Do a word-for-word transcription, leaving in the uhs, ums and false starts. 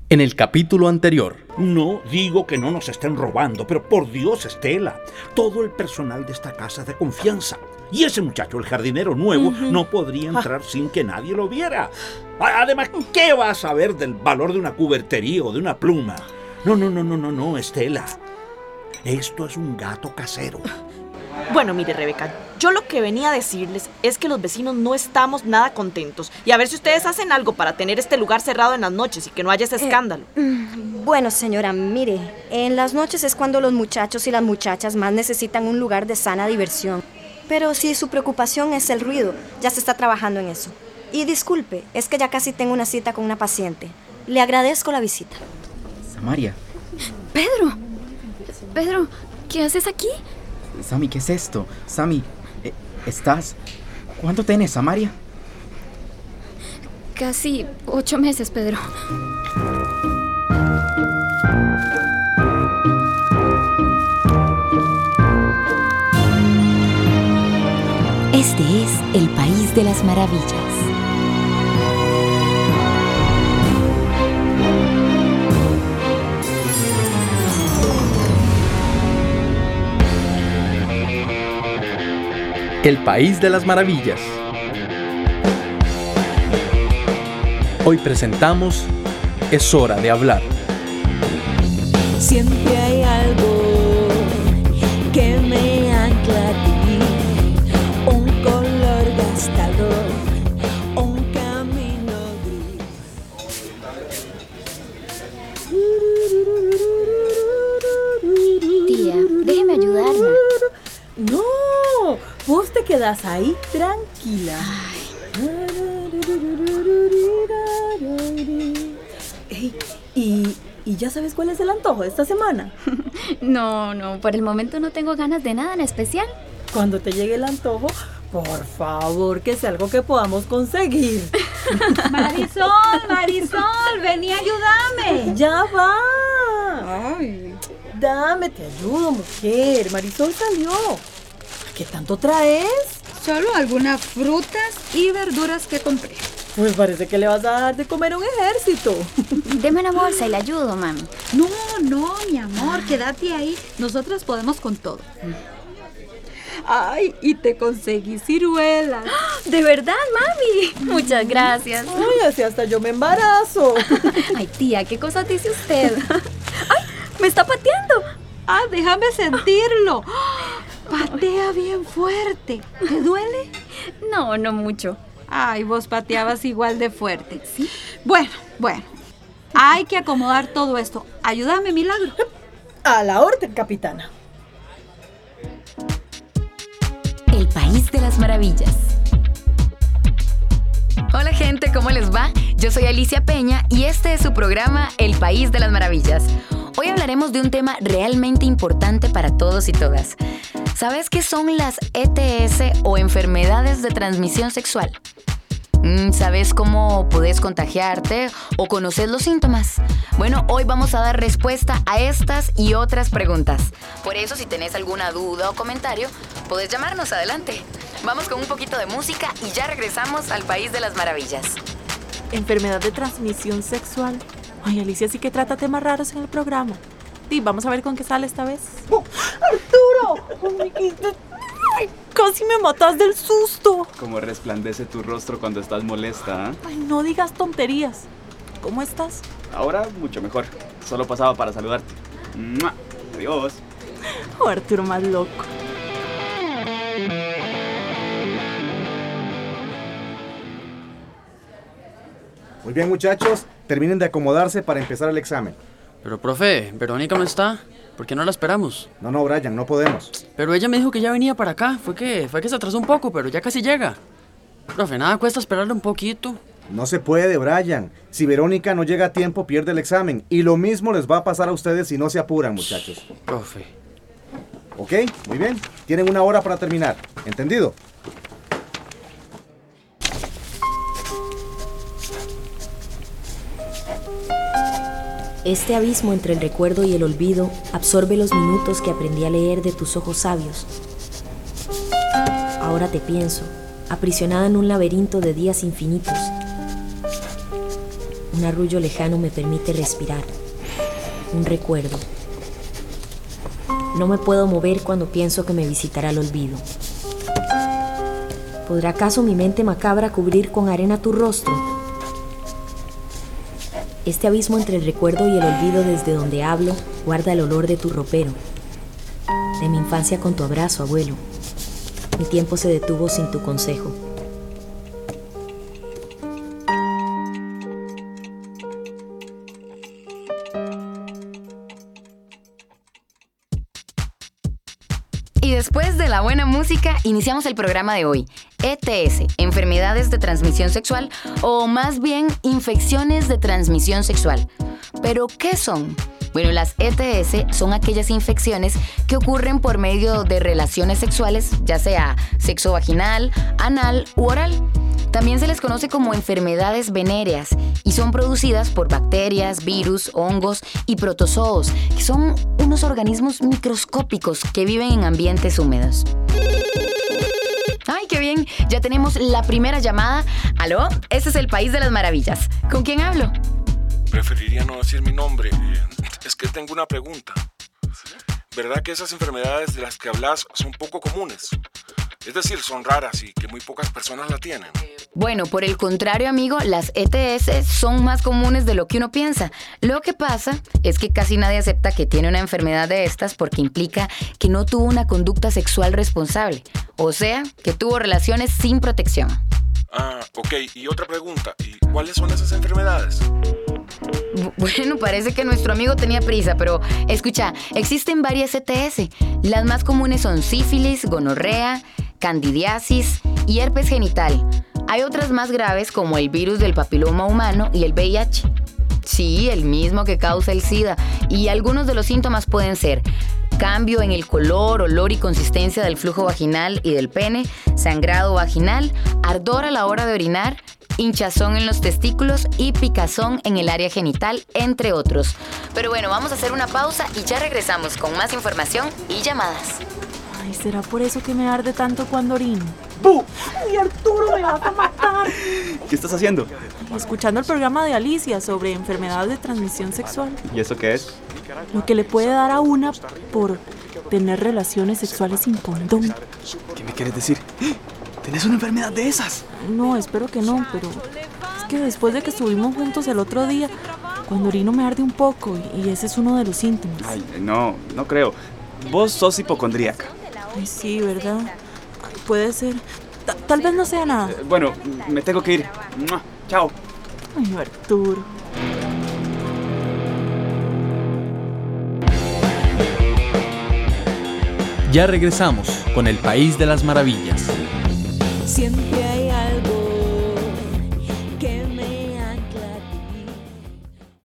En el capítulo anterior. No digo que no nos estén robando, pero por Dios, Estela, todo el personal de esta casa es de confianza. Y ese muchacho, el jardinero nuevo, uh-huh. no podría entrar ah. sin que nadie lo viera. Además, ¿qué va a saber del valor de una cubertería o de una pluma? No, no, no, no, no, no, Estela. Esto es un gato casero. Bueno, mire, Rebeca, yo lo que venía a decirles es que los vecinos no estamos nada contentos. Y a ver si ustedes hacen algo para tener este lugar cerrado en las noches y que no haya ese escándalo. Eh, bueno, señora, mire, en las noches es cuando los muchachos y las muchachas más necesitan un lugar de sana diversión. Pero si su preocupación es el ruido, ya se está trabajando en eso. Y disculpe, es que ya casi tengo una cita con una paciente. Le agradezco la visita. Samaria. Pedro. Pedro, ¿qué haces aquí? Sammy, ¿qué es esto? Sammy, eh, ¿estás? ¿Cuánto tienes, Samaria? Casi ocho meses, Pedro. Este es el País de las Maravillas. El País de las Maravillas. Hoy presentamos Es hora de hablar. Siempre hay algo que me ancla a ti, un color gastado, un camino gris. Tía, déjeme ayudarla. No, vos te quedas ahí tranquila. Hey, y, ¿Y ya sabes cuál es el antojo de esta semana? No, no, por el momento no tengo ganas de nada en especial. Cuando te llegue el antojo, por favor, que sea algo que podamos conseguir. Marisol, Marisol, vení, ayúdame. Ya va. Ay. Dame, te ayudo, mujer. Marisol salió. ¿Qué tanto traes? Solo algunas frutas y verduras que compré. Pues parece que le vas a dar de comer a un ejército. Deme una bolsa y le ayudo, mami. No, no, mi amor, quédate ahí. Nosotras podemos con todo. Ay, y te conseguí ciruelas. ¿De verdad, mami? Muchas gracias. Ay, así hasta yo me embarazo. Ay, tía, ¿qué cosas dice usted? ¡Ay, me está pateando! Ah, déjame sentirlo. Patea bien fuerte. ¿Te duele? No, no mucho. Ay, vos pateabas igual de fuerte. ¿Sí? Bueno, bueno. Hay que acomodar todo esto. Ayúdame, Milagro. A la orden, capitana. El País de las Maravillas. Hola gente, ¿cómo les va? Yo soy Alicia Peña y este es su programa El País de las Maravillas. Hoy hablaremos de un tema realmente importante para todos y todas. ¿Sabes qué son las E T S o enfermedades de transmisión sexual? ¿Sabes cómo puedes contagiarte o conoces los síntomas? Bueno, hoy vamos a dar respuesta a estas y otras preguntas. Por eso, si tenés alguna duda o comentario, podés llamarnos adelante. Vamos con un poquito de música y ya regresamos al País de las Maravillas. Enfermedad de transmisión sexual. Ay, Alicia sí que trata temas raros en el programa. Y vamos a ver con qué sale esta vez. ¡Oh, Arturo! Ay, casi me matas del susto. Cómo resplandece tu rostro cuando estás molesta, ¿eh? Ay, no digas tonterías. ¿Cómo estás? Ahora mucho mejor. Solo pasaba para saludarte. ¡Mua! Adiós. Oh, Arturo más loco. Muy bien, muchachos. Terminen de acomodarse para empezar el examen. Pero, profe, Verónica no está. ¿Por qué no la esperamos? No, no, Brian, no podemos. Pero ella me dijo que ya venía para acá. Fue que, fue que se atrasó un poco, pero ya casi llega. Profe, nada cuesta esperarle un poquito. No se puede, Brian. Si Verónica no llega a tiempo, pierde el examen. Y lo mismo les va a pasar a ustedes si no se apuran, muchachos. Profe. Ok, muy bien. Tienen una hora para terminar. ¿Entendido? Este abismo entre el recuerdo y el olvido absorbe los minutos que aprendí a leer de tus ojos sabios. Ahora te pienso, aprisionada en un laberinto de días infinitos. Un arrullo lejano me permite respirar. Un recuerdo. No me puedo mover cuando pienso que me visitará el olvido. ¿Podrá acaso mi mente macabra cubrir con arena tu rostro? Este abismo entre el recuerdo y el olvido desde donde hablo guarda el olor de tu ropero. De mi infancia con tu abrazo, abuelo. Mi tiempo se detuvo sin tu consejo. Y después de la buena música, iniciamos el programa de hoy. E T S, enfermedades de transmisión sexual, o más bien infecciones de transmisión sexual. ¿Pero qué son? Bueno, las E T S son aquellas infecciones que ocurren por medio de relaciones sexuales, ya sea sexo vaginal, anal u oral. También se les conoce como enfermedades venéreas y son producidas por bacterias, virus, hongos y protozoos, que son unos organismos microscópicos que viven en ambientes húmedos. ¡Ay, qué bien! Ya tenemos la primera llamada. ¿Aló? Este es el País de las Maravillas. ¿Con quién hablo? Preferiría no decir mi nombre. Es que tengo una pregunta. ¿Verdad que esas enfermedades de las que hablas son poco comunes? Es decir, son raras y que muy pocas personas la tienen. Bueno, por el contrario, amigo, las E T S son más comunes de lo que uno piensa. Lo que pasa es que casi nadie acepta que tiene una enfermedad de estas porque implica que no tuvo una conducta sexual responsable. O sea, que tuvo relaciones sin protección. Ah, ok. Y otra pregunta. ¿Y cuáles son esas enfermedades? Bueno, parece que nuestro amigo tenía prisa, pero escucha, existen varias E T S. Las más comunes son sífilis, gonorrea, candidiasis y herpes genital. Hay otras más graves como el virus del papiloma humano y el V I H. Sí, el mismo que causa el SIDA. Y algunos de los síntomas pueden ser cambio en el color, olor y consistencia del flujo vaginal y del pene, sangrado vaginal, ardor a la hora de orinar, hinchazón en los testículos y picazón en el área genital, entre otros. Pero bueno, vamos a hacer una pausa y ya regresamos con más información y llamadas. Ay, ¿será por eso que me arde tanto cuando orino? ¡Bu! ¡Ay, Arturo, me vas a matar! ¿Qué estás haciendo? Escuchando el programa de Alicia sobre enfermedades de transmisión sexual. ¿Y eso qué es? Lo que le puede dar a una por tener relaciones sexuales sin condón. ¿Qué me quieres decir? ¿Tienes una enfermedad de esas? No, espero que no, pero es que después de que estuvimos juntos el otro día, cuando orino me arde un poco y ese es uno de los síntomas. Ay, no, no creo. Vos sos hipocondríaca. Ay, sí, ¿verdad? Puede ser. Ta- tal vez no sea nada. Eh, bueno, me tengo que ir. ¡Mua! Chao. Ay, Arturo. Ya regresamos con el País de las Maravillas. Siempre